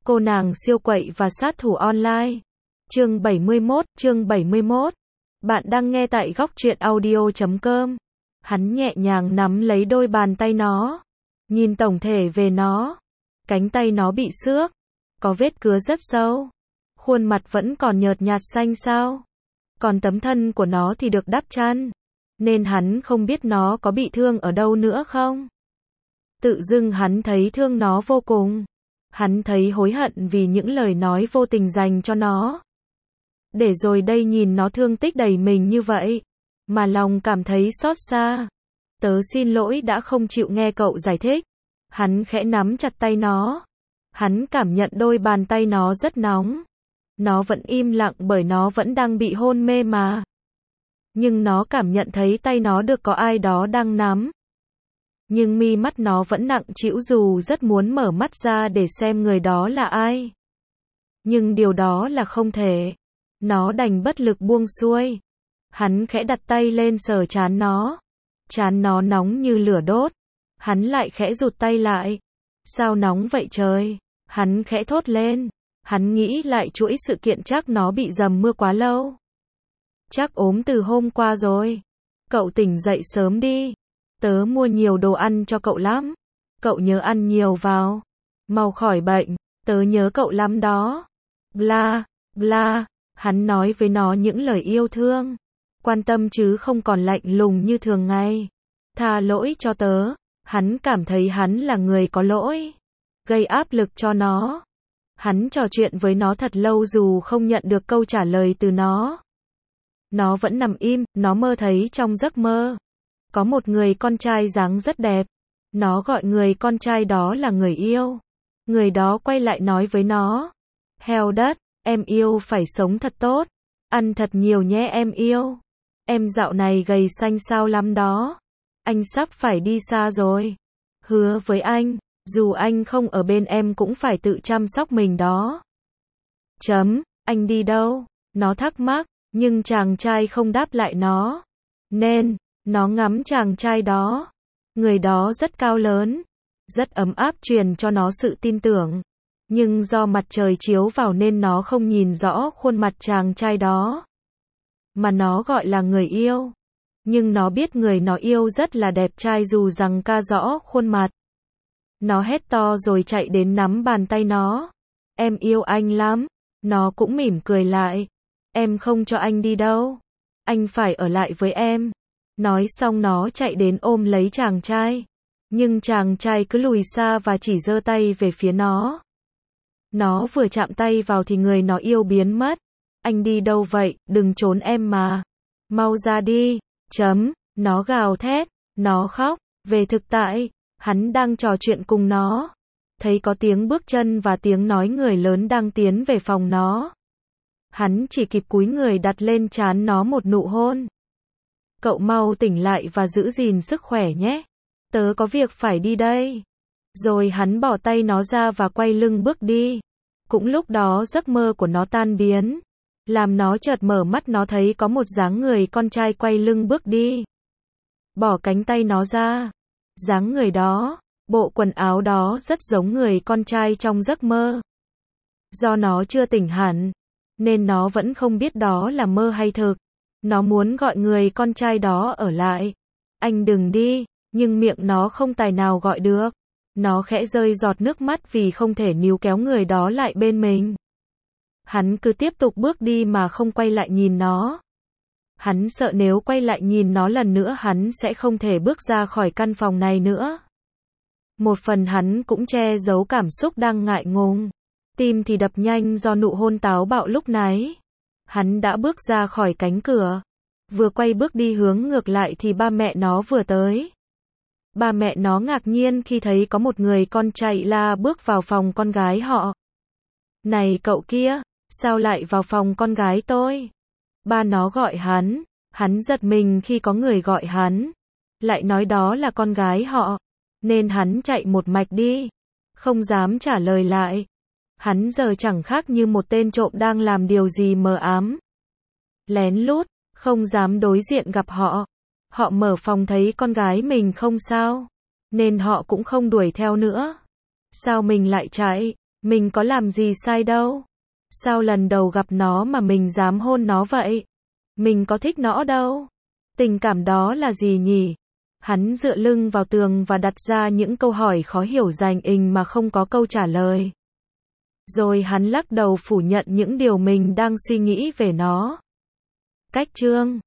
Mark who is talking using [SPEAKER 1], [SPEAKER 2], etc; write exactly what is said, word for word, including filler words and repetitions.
[SPEAKER 1] Cô nàng siêu quậy và sát thủ online. Chương bảy mươi mốt, chương bảy mươi mốt. Bạn đang nghe tại góc truyện audio chấm com. Hắn nhẹ nhàng nắm lấy đôi bàn tay nó, nhìn tổng thể về nó. Cánh tay nó bị xước, có vết cứa rất sâu. Khuôn mặt vẫn còn nhợt nhạt xanh xao. Còn tấm thân của nó thì được đắp chăn, nên hắn không biết nó có bị thương ở đâu nữa không. Tự dưng hắn thấy thương nó vô cùng. Hắn thấy hối hận vì những lời nói vô tình dành cho nó. Để rồi đây nhìn nó thương tích đầy mình như vậy, mà lòng cảm thấy xót xa. Tớ xin lỗi đã không chịu nghe cậu giải thích. Hắn khẽ nắm chặt tay nó. Hắn cảm nhận đôi bàn tay nó rất nóng. Nó vẫn im lặng bởi nó vẫn đang bị hôn mê mà. Nhưng nó cảm nhận thấy tay nó được có ai đó đang nắm. Nhưng mi mắt nó vẫn nặng trĩu dù rất muốn mở mắt ra để xem người đó là ai. Nhưng điều đó là không thể. Nó đành bất lực buông xuôi. Hắn khẽ đặt tay lên sờ trán nó. Trán nó nóng như lửa đốt. Hắn lại khẽ rụt tay lại. Sao nóng vậy trời? Hắn khẽ thốt lên. Hắn nghĩ lại chuỗi sự kiện chắc nó bị dầm mưa quá lâu. Chắc ốm từ hôm qua rồi. Cậu tỉnh dậy sớm đi. Tớ mua nhiều đồ ăn cho cậu lắm. Cậu nhớ ăn nhiều vào. Mau khỏi bệnh. Tớ nhớ cậu lắm đó. Bla, bla. Hắn nói với nó những lời yêu thương, quan tâm chứ không còn lạnh lùng như thường ngày. Tha lỗi cho tớ. Hắn cảm thấy hắn là người có lỗi, gây áp lực cho nó. Hắn trò chuyện với nó thật lâu dù không nhận được câu trả lời từ nó. Nó vẫn nằm im, nó mơ thấy trong giấc mơ. Có một người con trai dáng rất đẹp. Nó gọi người con trai đó là người yêu. Người đó quay lại nói với nó. Heo đất, em yêu phải sống thật tốt. Ăn thật nhiều nhé em yêu. Em dạo này gầy xanh xao lắm đó. Anh sắp phải đi xa rồi. Hứa với anh, dù anh không ở bên em cũng phải tự chăm sóc mình đó. Chấm, anh đi đâu? Nó thắc mắc, nhưng chàng trai không đáp lại nó. Nên, nó ngắm chàng trai đó. Người đó rất cao lớn, rất ấm áp truyền cho nó sự tin tưởng. Nhưng do mặt trời chiếu vào nên nó không nhìn rõ khuôn mặt chàng trai đó. Mà nó gọi là người yêu. Nhưng nó biết người nó yêu rất là đẹp trai dù rằng ca rõ khuôn mặt. Nó hét to rồi chạy đến nắm bàn tay nó. Em yêu anh lắm. Nó cũng mỉm cười lại. Em không cho anh đi đâu. Anh phải ở lại với em. Nói xong nó chạy đến ôm lấy chàng trai. Nhưng chàng trai cứ lùi xa và chỉ giơ tay về phía nó. Nó vừa chạm tay vào thì người nó yêu biến mất. Anh đi đâu vậy? Đừng trốn em mà. Mau ra đi. Chấm. Nó gào thét. Nó khóc. Về thực tại, hắn đang trò chuyện cùng nó. Thấy có tiếng bước chân và tiếng nói người lớn đang tiến về phòng nó. Hắn chỉ kịp cúi người đặt lên trán nó một nụ hôn. Cậu mau tỉnh lại và giữ gìn sức khỏe nhé. Tớ có việc phải đi đây. Rồi hắn bỏ tay nó ra và quay lưng bước đi. Cũng lúc đó giấc mơ của nó tan biến. Làm nó chợt mở mắt, nó thấy có một dáng người con trai quay lưng bước đi. Bỏ cánh tay nó ra. Dáng người đó, bộ quần áo đó rất giống người con trai trong giấc mơ. Do nó chưa tỉnh hẳn, nên nó vẫn không biết đó là mơ hay thực. Nó muốn gọi người con trai đó ở lại. Anh đừng đi, nhưng miệng nó không tài nào gọi được. Nó khẽ rơi giọt nước mắt vì không thể níu kéo người đó lại bên mình. Hắn cứ tiếp tục bước đi mà không quay lại nhìn nó. Hắn sợ nếu quay lại nhìn nó lần nữa hắn sẽ không thể bước ra khỏi căn phòng này nữa. Một phần hắn cũng che giấu cảm xúc đang ngại ngùng. Tim thì đập nhanh do nụ hôn táo bạo lúc nãy. Hắn đã bước ra khỏi cánh cửa. Vừa quay bước đi hướng ngược lại thì ba mẹ nó vừa tới. Ba mẹ nó ngạc nhiên khi thấy có một người con trai la bước vào phòng con gái họ. Này cậu kia, sao lại vào phòng con gái tôi? Ba nó gọi hắn. Hắn giật mình khi có người gọi hắn. Lại nói đó là con gái họ. Nên hắn chạy một mạch đi. Không dám trả lời lại. Hắn giờ chẳng khác như một tên trộm đang làm điều gì mờ ám. Lén lút, không dám đối diện gặp họ. Họ mở phòng thấy con gái mình không sao. Nên họ cũng không đuổi theo nữa. Sao mình lại chạy? Mình có làm gì sai đâu. Sao lần đầu gặp nó mà mình dám hôn nó vậy? Mình có thích nó đâu. Tình cảm đó là gì nhỉ? Hắn dựa lưng vào tường và đặt ra những câu hỏi khó hiểu rành ình mà không có câu trả lời. Rồi hắn lắc đầu phủ nhận những điều mình đang suy nghĩ về nó. Cách chương